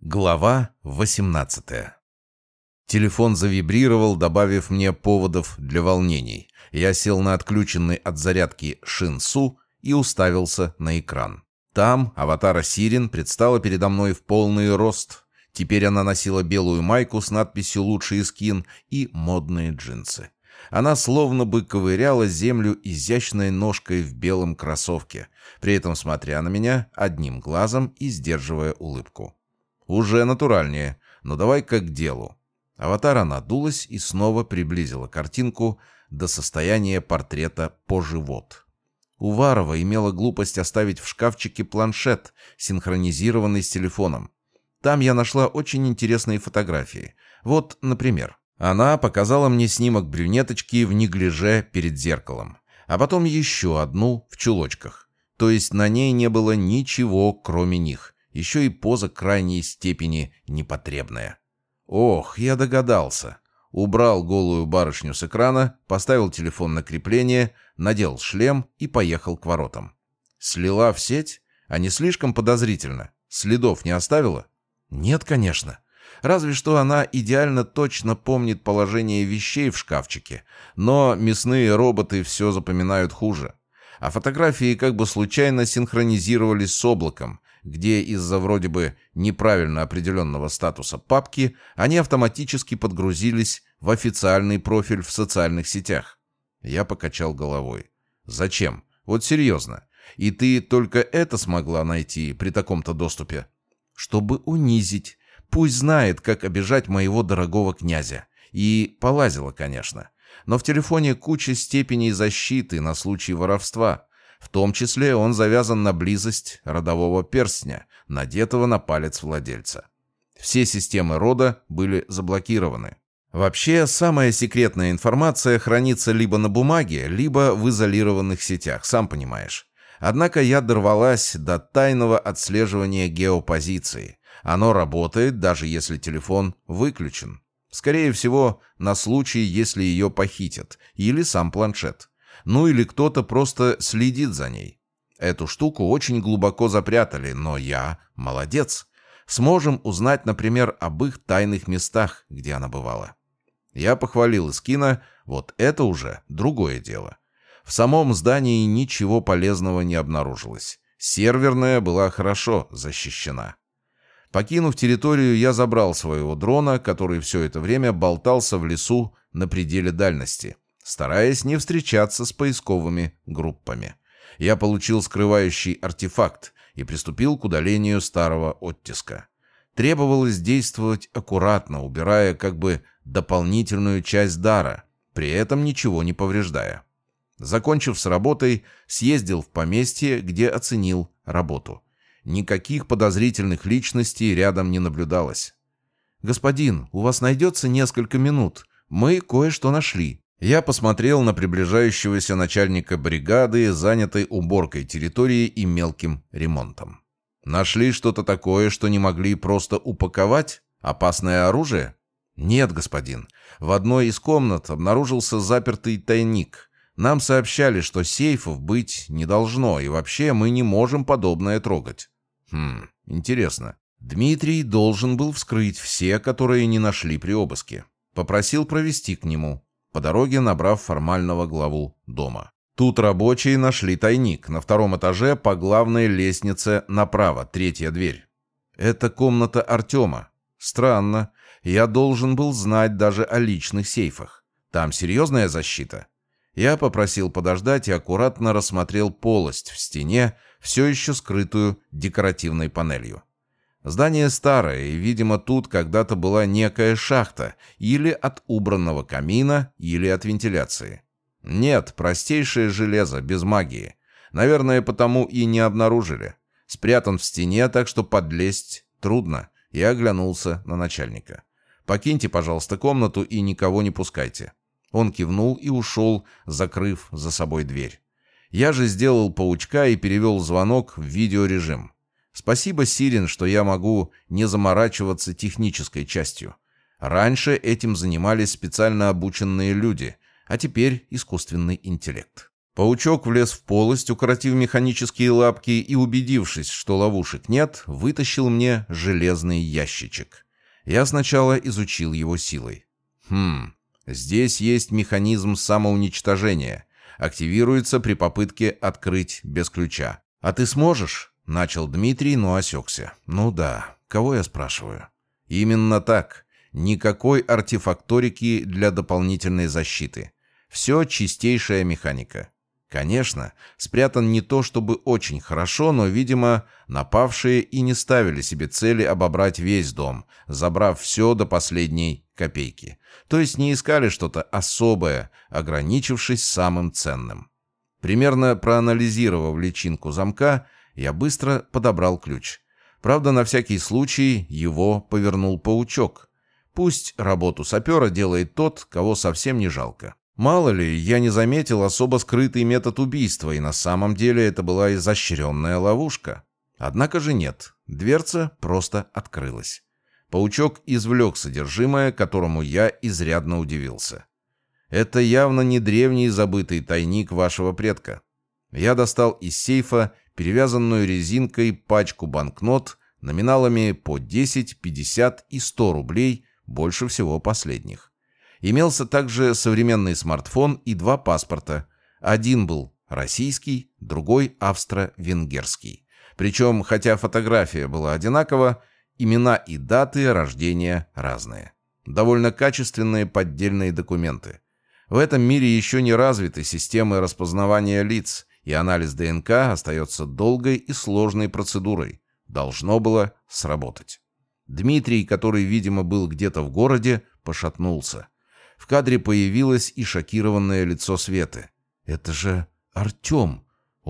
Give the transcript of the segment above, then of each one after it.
Глава 18. Телефон завибрировал, добавив мне поводов для волнений. Я сел на отключенный от зарядки Шинсу и уставился на экран. Там аватара Сирин предстала передо мной в полный рост. Теперь она носила белую майку с надписью «Лучший скин» и модные джинсы. Она словно бы ковыряла землю изящной ножкой в белом кроссовке, при этом смотря на меня одним глазом и сдерживая улыбку. Уже натуральнее, но давай-ка к делу. Аватара надулась и снова приблизила картинку до состояния портрета по живот. Уварова имела глупость оставить в шкафчике планшет, синхронизированный с телефоном. Там я нашла очень интересные фотографии. Вот, например, она показала мне снимок брюнеточки в неглиже перед зеркалом, а потом еще одну в чулочках. То есть на ней не было ничего, кроме них. Еще и поза крайней степени непотребная. Ох, я догадался. Убрал голую барышню с экрана, поставил телефон на крепление, надел шлем и поехал к воротам. Слила в сеть? А не слишком подозрительно? Следов не оставила? Нет, конечно. Разве что она идеально точно помнит положение вещей в шкафчике, но мясные роботы все запоминают хуже. А фотографии как бы случайно синхронизировались с облаком, где из-за вроде бы неправильно определенного статуса папки они автоматически подгрузились в официальный профиль в социальных сетях. Я покачал головой. Зачем? Вот серьезно. И ты только это смогла найти при таком-то доступе? Чтобы унизить. Пусть знает, как обижать моего дорогого князя. И полазила, конечно. Но в телефоне куча степеней защиты на случай воровства. В том числе он завязан на близость родового перстня, надетого на палец владельца. Все системы рода были заблокированы. Вообще, самая секретная информация хранится либо на бумаге, либо в изолированных сетях, сам понимаешь. Однако я дорвалась до тайного отслеживания геопозиции. Оно работает, даже если телефон выключен. Скорее всего, на случай, если ее похитят, или сам планшет. Ну или кто-то просто следит за ней. Эту штуку очень глубоко запрятали, но я молодец. Сможем узнать, например, об их тайных местах, где она бывала. Я похвалил Искина, вот это уже другое дело. В самом здании ничего полезного не обнаружилось. Серверная была хорошо защищена. Покинув территорию, я забрал своего дрона, который все это время болтался в лесу на пределе дальности, стараясь не встречаться с поисковыми группами. Я получил скрывающий артефакт и приступил к удалению старого оттиска. Требовалось действовать аккуратно, убирая как бы дополнительную часть дара, при этом ничего не повреждая. Закончив с работой, съездил в поместье, где оценил работу. Никаких подозрительных личностей рядом не наблюдалось. «Господин, у вас найдется несколько минут. Мы кое-что нашли». Я посмотрел на приближающегося начальника бригады, занятой уборкой территории и мелким ремонтом. «Нашли что-то такое, что не могли просто упаковать? Опасное оружие?» «Нет, господин. В одной из комнат обнаружился запертый тайник. Нам сообщали, что сейфов быть не должно, и вообще мы не можем подобное трогать». Интересно. Дмитрий должен был вскрыть все, которые не нашли при обыске. Попросил провести к нему, по дороге набрав формального главу дома. Тут рабочие нашли тайник на втором этаже по главной лестнице направо, третья дверь. Это комната Артема. Странно. Я должен был знать даже о личных сейфах. Там серьезная защита. Я попросил подождать и аккуратно рассмотрел полость в стене, все еще скрытую декоративной панелью. Здание старое, и, видимо, тут когда-то была некая шахта, или от убранного камина, или от вентиляции. Нет, простейшее железо, без магии. Наверное, потому и не обнаружили. Спрятан в стене, так что подлезть трудно. Я оглянулся на начальника. «Покиньте, пожалуйста, комнату и никого не пускайте». Он кивнул и ушел, закрыв за собой дверь. Я же сделал паучка и перевел звонок в видеорежим. Спасибо, Сирин, что я могу не заморачиваться технической частью. Раньше этим занимались специально обученные люди, а теперь искусственный интеллект. Паучок влез в полость, укоротив механические лапки, и, убедившись, что ловушек нет, вытащил мне железный ящичек. Я сначала изучил его силой. Здесь есть механизм самоуничтожения. Активируется при попытке открыть без ключа. «А ты сможешь?» — начал Дмитрий, но осекся. «Ну да, кого я спрашиваю?» «Именно так. Никакой артефакторики для дополнительной защиты. Все чистейшая механика. Конечно, спрятан не то чтобы очень хорошо, но, видимо, напавшие и не ставили себе цели обобрать весь дом, забрав все до последней копейки. То есть не искали что-то особое, ограничившись самым ценным. Примерно проанализировав личинку замка, я быстро подобрал ключ. Правда, на всякий случай его повернул паучок. Пусть работу сапера делает тот, кого совсем не жалко. Мало ли, я не заметил особо скрытый метод убийства, и на самом деле это была изощренная ловушка. Однако же нет, дверца просто открылась. Паучок извлек содержимое, которому я изрядно удивился. Это явно не древний забытый тайник вашего предка. Я достал из сейфа перевязанную резинкой пачку банкнот номиналами по 10, 50 и 100 рублей, больше всего последних. Имелся также современный смартфон и 2 паспорта. Один был российский, другой австро-венгерский. Причем, хотя фотография была одинакова, имена и даты рождения разные. Довольно качественные поддельные документы. В этом мире еще не развиты системы распознавания лиц, и анализ ДНК остается долгой и сложной процедурой. Должно было сработать. Дмитрий, который, видимо, был где-то в городе, пошатнулся. В кадре появилось и шокированное лицо Светы. «Это же Артем!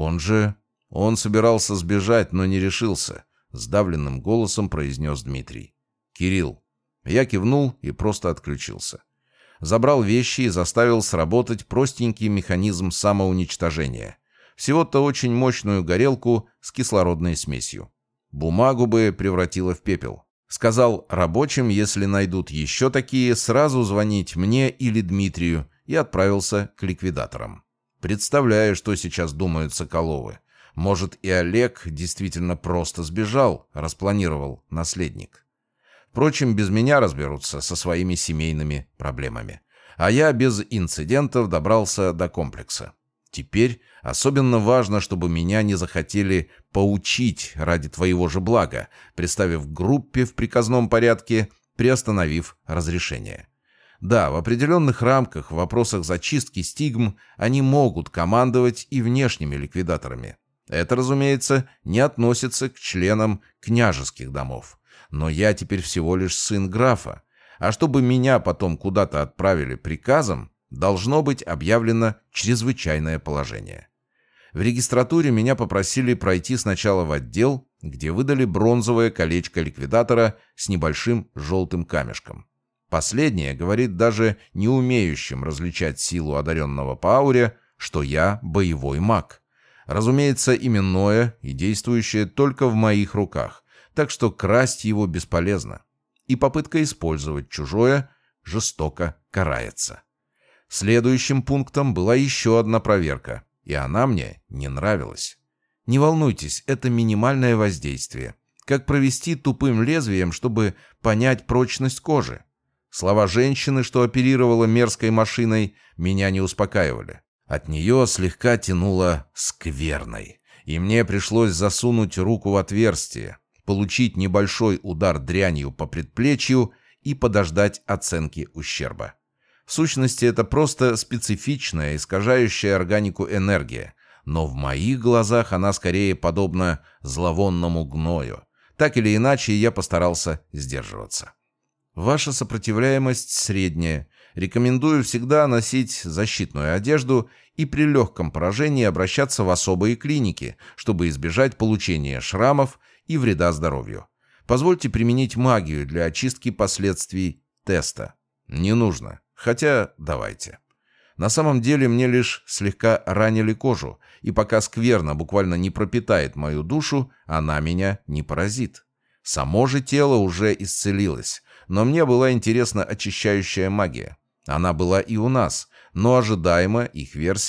Он собирался сбежать, но не решился», — сдавленным голосом произнес Дмитрий. «Кирилл». Я кивнул и просто отключился. Забрал вещи и заставил сработать простенький механизм самоуничтожения. Всего-то очень мощную горелку с кислородной смесью. Бумагу бы превратило в пепел. Сказал рабочим, если найдут еще такие, сразу звонить мне или Дмитрию, и отправился к ликвидаторам. Представляю, что сейчас думают Соколовы. Может, и Олег действительно просто сбежал, распланировал наследник. Впрочем, без меня разберутся со своими семейными проблемами. А я без инцидентов добрался до комплекса. Теперь особенно важно, чтобы меня не захотели поучить ради твоего же блага, приставив к группе в приказном порядке, приостановив разрешение. Да, в определенных рамках, в вопросах зачистки стигм, они могут командовать и внешними ликвидаторами. Это, разумеется, не относится к членам княжеских домов. Но я теперь всего лишь сын графа. А чтобы меня потом куда-то отправили приказом, должно быть объявлено чрезвычайное положение. В регистратуре меня попросили пройти сначала в отдел, где выдали бронзовое колечко ликвидатора с небольшим желтым камешком. Последнее говорит даже не умеющим различать силу одаренного по ауре, что я боевой маг. Разумеется, именное и действующее только в моих руках, так что красть его бесполезно. И попытка использовать чужое жестоко карается. Следующим пунктом была еще одна проверка, и она мне не нравилась. Не волнуйтесь, это минимальное воздействие. Как провести тупым лезвием, чтобы понять прочность кожи? Слова женщины, что оперировала мерзкой машиной, меня не успокаивали. От нее слегка тянуло скверной, и мне пришлось засунуть руку в отверстие, получить небольшой удар дрянью по предплечью и подождать оценки ущерба. В сущности, это просто специфичная, искажающая органику энергия, но в моих глазах она скорее подобна зловонному гною. Так или иначе, я постарался сдерживаться. Ваша сопротивляемость средняя. Рекомендую всегда носить защитную одежду и при легком поражении обращаться в особые клиники, чтобы избежать получения шрамов и вреда здоровью. Позвольте применить магию для очистки последствий теста. Не нужно. Хотя, давайте. На самом деле мне лишь слегка ранили кожу, и пока скверна буквально не пропитает мою душу, она меня не поразит. Само же тело уже исцелилось, но мне была интересна очищающая магия. Она была и у нас, но ожидаемо их версия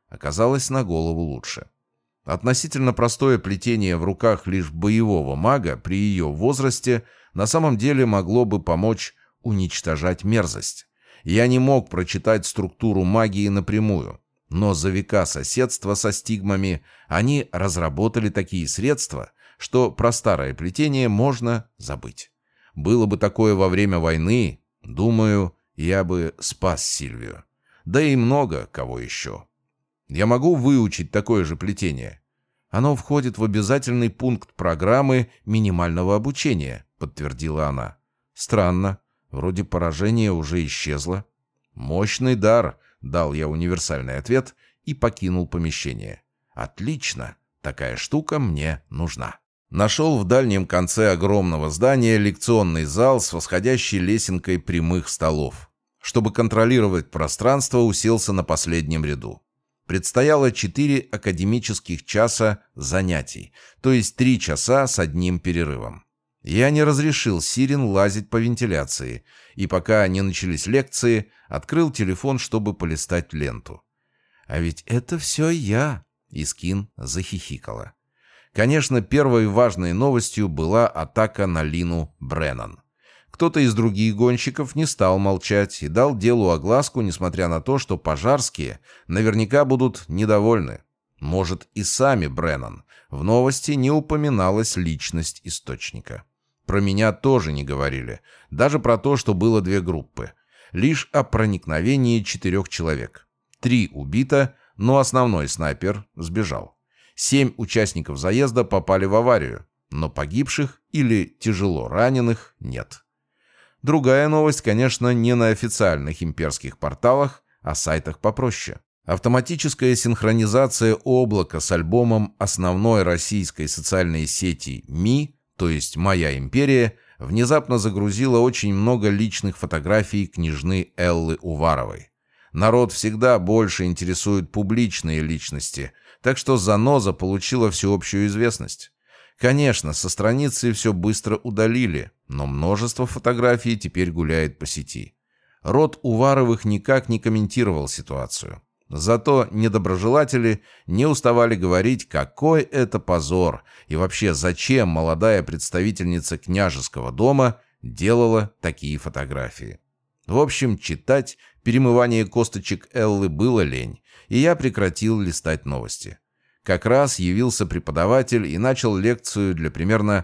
оказалось на голову лучше. Относительно простое плетение в руках лишь боевого мага при ее возрасте на самом деле могло бы помочь уничтожать мерзость. Я не мог прочитать структуру магии напрямую, но за века соседства со стигмами они разработали такие средства, что про старое плетение можно забыть. Было бы такое во время войны, думаю, я бы спас Сильвию. Да и много кого еще. Я могу выучить такое же плетение. Оно входит в обязательный пункт программы минимального обучения, подтвердила она. Странно, вроде поражение уже исчезло. Мощный дар, дал я универсальный ответ и покинул помещение. Отлично, такая штука мне нужна. Нашел в дальнем конце огромного здания лекционный зал с восходящей лесенкой прямых столов. Чтобы контролировать пространство, уселся на последнем ряду. Предстояло 4 академических часа занятий, то есть 3 часа с одним перерывом. Я не разрешил Сирен лазить по вентиляции, и пока не начались лекции, открыл телефон, чтобы полистать ленту. «А ведь это все я!» — Искин захихикала. Конечно, первой важной новостью была атака на Лину Бреннан. Кто-то из других гонщиков не стал молчать и дал делу огласку, несмотря на то, что пожарские наверняка будут недовольны. Может, и сами Бреннан. В новости не упоминалась личность источника. Про меня тоже не говорили. Даже про то, что было 2 группы. Лишь о проникновении 4 человек. 3 убито, но основной снайпер сбежал. 7 участников заезда попали в аварию, но погибших или тяжело раненых нет. Другая новость, конечно, не на официальных имперских порталах, а сайтах попроще. Автоматическая синхронизация облака с альбомом основной российской социальной сети МИ, то есть «Моя империя», внезапно загрузила очень много личных фотографий княжны Эллы Уваровой. Народ всегда больше интересует публичные личности, так что заноза получила всеобщую известность. Конечно, со страницы все быстро удалили, но множество фотографий теперь гуляет по сети. Род Уваровых никак не комментировал ситуацию. Зато недоброжелатели не уставали говорить, какой это позор, и вообще зачем молодая представительница княжеского дома делала такие фотографии. В общем, читать перемывание косточек Эллы было лень, и я прекратил листать новости. Как раз явился преподаватель и начал лекцию для примерно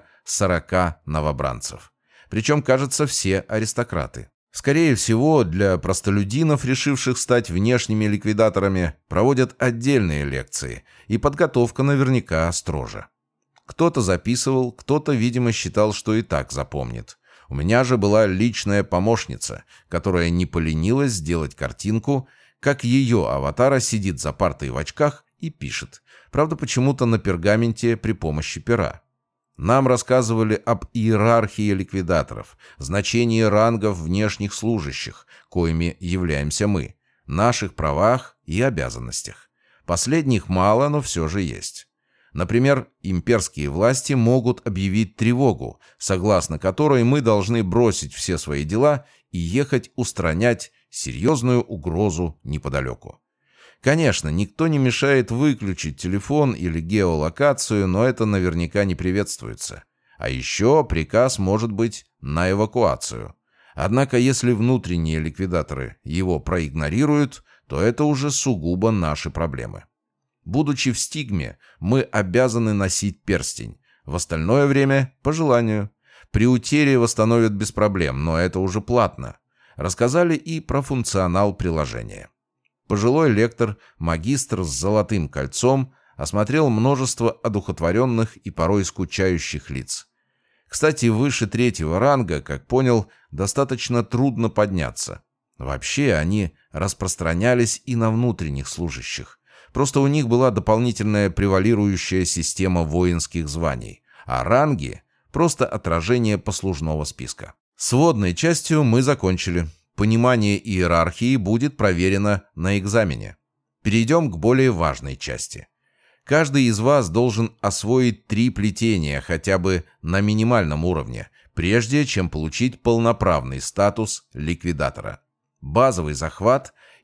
40 новобранцев. Причем, кажется, все аристократы. Скорее всего, для простолюдинов, решивших стать внешними ликвидаторами, проводят отдельные лекции, и подготовка наверняка строже. Кто-то записывал, кто-то, видимо, считал, что и так запомнит. У меня же была личная помощница, которая не поленилась сделать картинку, как ее аватара сидит за партой в очках и пишет. Правда, почему-то на пергаменте при помощи пера. Нам рассказывали об иерархии ликвидаторов, значении рангов внешних служащих, коими являемся мы, наших правах и обязанностях. Последних мало, но все же есть. Например, имперские власти могут объявить тревогу, согласно которой мы должны бросить все свои дела и ехать устранять серьезную угрозу неподалеку. Конечно, никто не мешает выключить телефон или геолокацию, но это наверняка не приветствуется. А еще приказ может быть на эвакуацию. Однако, если внутренние ликвидаторы его проигнорируют, то это уже сугубо наши проблемы. Будучи в стигме, мы обязаны носить перстень. В остальное время – по желанию. При утере восстановят без проблем, но это уже платно. Рассказали и про функционал приложения. Пожилой лектор, магистр с золотым кольцом, осмотрел множество одухотворенных и порой скучающих лиц. Кстати, выше 3-го ранга, как понял, достаточно трудно подняться. Вообще они распространялись и на внутренних служащих. Просто у них была дополнительная превалирующая система воинских званий, а ранги – просто отражение послужного списка. С вводной частью мы закончили. Понимание иерархии будет проверено на экзамене. Перейдем к более важной части. Каждый из вас должен освоить 3 плетения хотя бы на минимальном уровне, прежде чем получить полноправный статус ликвидатора. Базовый захват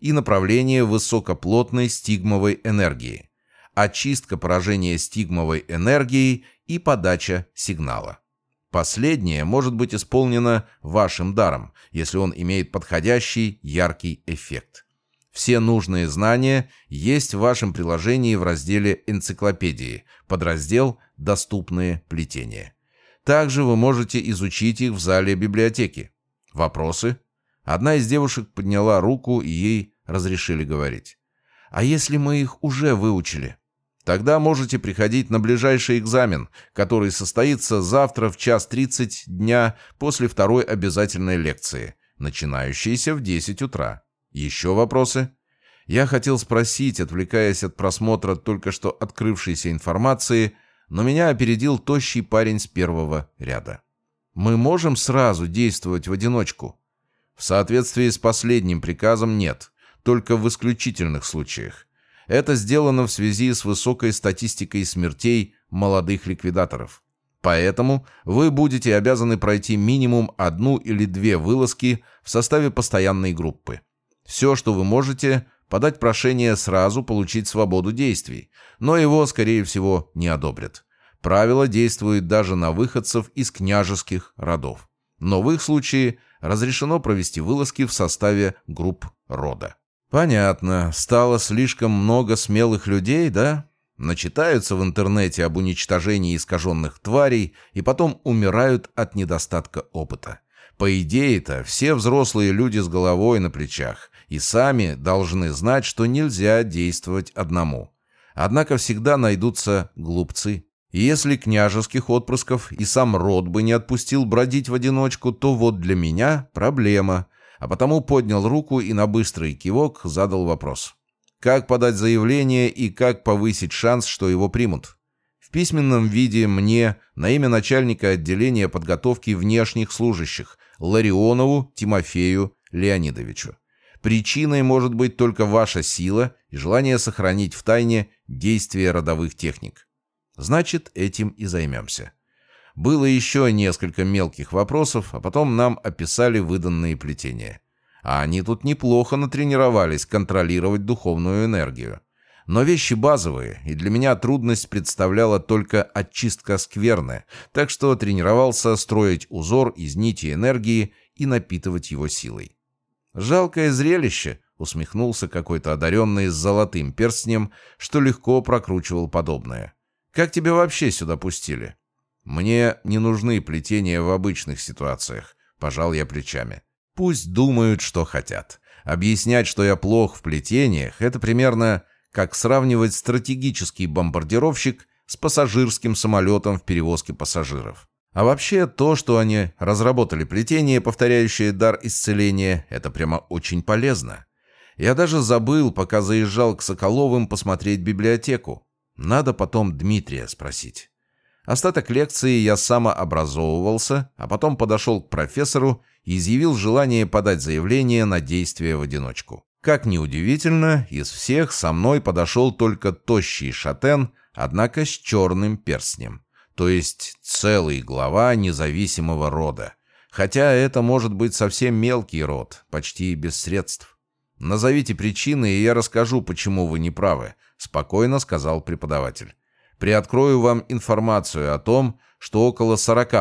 и направление высокоплотной стигмовой энергии, очистка поражения стигмовой энергией и подача сигнала. Последнее может быть исполнено вашим даром, если он имеет подходящий яркий эффект. Все нужные знания есть в вашем приложении в разделе «Энциклопедии», подраздел «Доступные плетения». Также вы можете изучить их в зале библиотеки. Вопросы? Одна из девушек подняла руку, и ей разрешили говорить. «А если мы их уже выучили?» «Тогда можете приходить на ближайший экзамен, который состоится завтра в 1:30 дня после второй обязательной лекции, начинающейся в 10 утра. Еще вопросы?» Я хотел спросить, отвлекаясь от просмотра только что открывшейся информации, но меня опередил тощий парень с первого ряда. «Мы можем сразу действовать в одиночку?» «В соответствии с последним приказом нет, только в исключительных случаях. Это сделано в связи с высокой статистикой смертей молодых ликвидаторов. Поэтому вы будете обязаны пройти минимум 1 или 2 вылазки в составе постоянной группы. Все, что вы можете, подать прошение сразу получить свободу действий, но его, скорее всего, не одобрят. Правило действует даже на выходцев из княжеских родов. Но в их случае разрешено провести вылазки в составе групп рода». «Понятно. Стало слишком много смелых людей, да? Начитаются в интернете об уничтожении искаженных тварей и потом умирают от недостатка опыта. По идее-то, все взрослые люди с головой на плечах и сами должны знать, что нельзя действовать одному. Однако всегда найдутся глупцы. И если княжеских отпрысков и сам род бы не отпустил бродить в одиночку, то вот для меня проблема». А потому поднял руку и на быстрый кивок задал вопрос. Как подать заявление и как повысить шанс, что его примут? В письменном виде мне на имя начальника отделения подготовки внешних служащих Ларионову Тимофею Леонидовичу. Причиной может быть только ваша сила и желание сохранить в тайне действия родовых техник. Значит, этим и займемся. Было еще несколько мелких вопросов, а потом нам описали выданные плетения. А они тут неплохо натренировались контролировать духовную энергию. Но вещи базовые, и для меня трудность представляла только очистка скверны, так что тренировался строить узор из нити энергии и напитывать его силой. «Жалкое зрелище», — усмехнулся какой-то одаренный с золотым перстнем, что легко прокручивал подобное. «Как тебя вообще сюда пустили?» «Мне не нужны плетения в обычных ситуациях», — пожал я плечами. «Пусть думают, что хотят. Объяснять, что я плох в плетениях, это примерно как сравнивать стратегический бомбардировщик с пассажирским самолетом в перевозке пассажиров. А вообще, то, что они разработали плетение, повторяющее дар исцеления, это прямо очень полезно. Я даже забыл, пока заезжал к Соколовым посмотреть библиотеку. Надо потом Дмитрия спросить». Остаток лекции я самообразовывался, а потом подошел к профессору и изъявил желание подать заявление на действие в одиночку. Как ни удивительно, из всех со мной подошел только тощий шатен, однако с черным перстнем, то есть целый глава независимого рода. Хотя это может быть совсем мелкий род, почти без средств. «Назовите причины, и я расскажу, почему вы не правы», — спокойно сказал преподаватель. «Приоткрою вам информацию о том, что около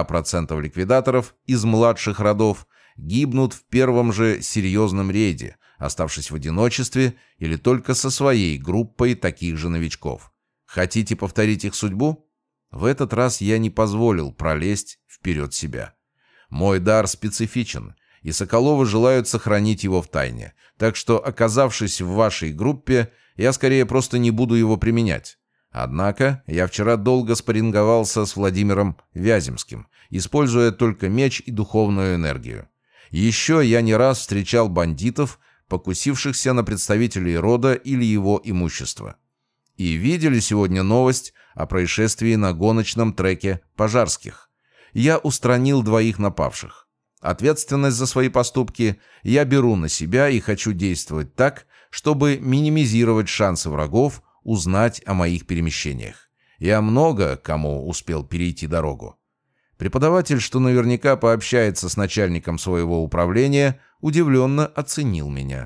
40% ликвидаторов из младших родов гибнут в первом же серьезном рейде, оставшись в одиночестве или только со своей группой таких же новичков. Хотите повторить их судьбу?» В этот раз я не позволил пролезть вперед себя. Мой дар специфичен, и Соколовы желают сохранить его в тайне, так что, оказавшись в вашей группе, я скорее просто не буду его применять. Однако я вчера долго спарринговался с Владимиром Вяземским, используя только меч и духовную энергию. Еще я не раз встречал бандитов, покусившихся на представителей рода или его имущества. И видели сегодня новость о происшествии на гоночном треке Пожарских. Я устранил 2 напавших. Ответственность за свои поступки я беру на себя и хочу действовать так, чтобы минимизировать шансы врагов узнать о моих перемещениях. Я много кому успел перейти дорогу. Преподаватель, что наверняка пообщается с начальником своего управления, удивленно оценил меня.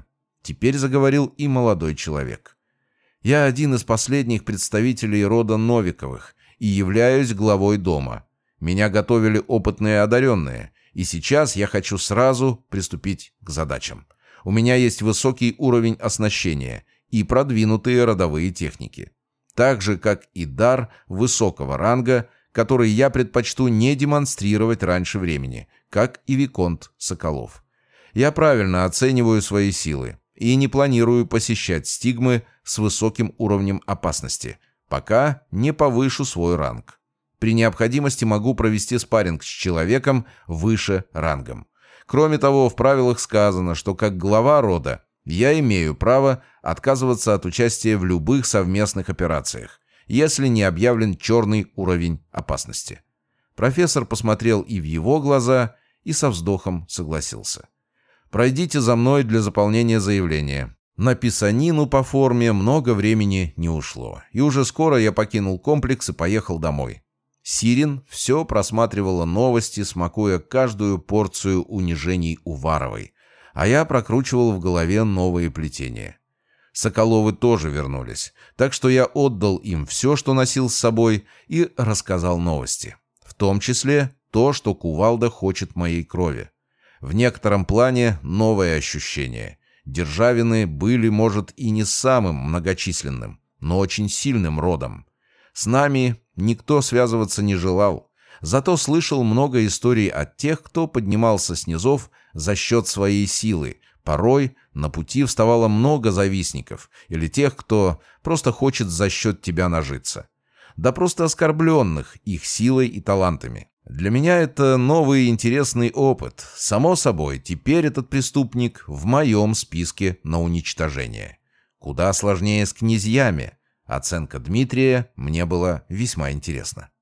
Теперь заговорил и молодой человек. «Я один из последних представителей рода Новиковых и являюсь главой дома. Меня готовили опытные одаренные, и сейчас я хочу сразу приступить к задачам. У меня есть высокий уровень оснащения и продвинутые родовые техники. Так же, как и дар высокого ранга, который я предпочту не демонстрировать раньше времени, как и Виконт Соколов. Я правильно оцениваю свои силы и не планирую посещать стигмы с высоким уровнем опасности, пока не повышу свой ранг. При необходимости могу провести спарринг с человеком выше рангом. Кроме того, в правилах сказано, что как глава рода я имею право отказываться от участия в любых совместных операциях, если не объявлен черный уровень опасности». Профессор посмотрел и в его глаза, и со вздохом согласился. «Пройдите за мной для заполнения заявления». На писанину по форме много времени не ушло, и уже скоро я покинул комплекс и поехал домой. Сирин все просматривала новости, смакуя каждую порцию унижений Уваровой, а я прокручивал в голове новые плетения. Соколовы тоже вернулись, так что я отдал им все, что носил с собой, и рассказал новости. В том числе то, что Кувалда хочет моей крови. В некотором плане новое ощущение. Державины были, может, и не самым многочисленным, но очень сильным родом. С нами никто связываться не желал, зато слышал много историй от тех, кто поднимался с низов за счет своей силы. Порой на пути вставало много завистников или тех, кто просто хочет за счет тебя нажиться. Да просто оскорбленных их силой и талантами. Для меня это новый и интересный опыт. Само собой, теперь этот преступник в моем списке на уничтожение. Куда сложнее с князьями. Оценка Дмитрия мне была весьма интересна.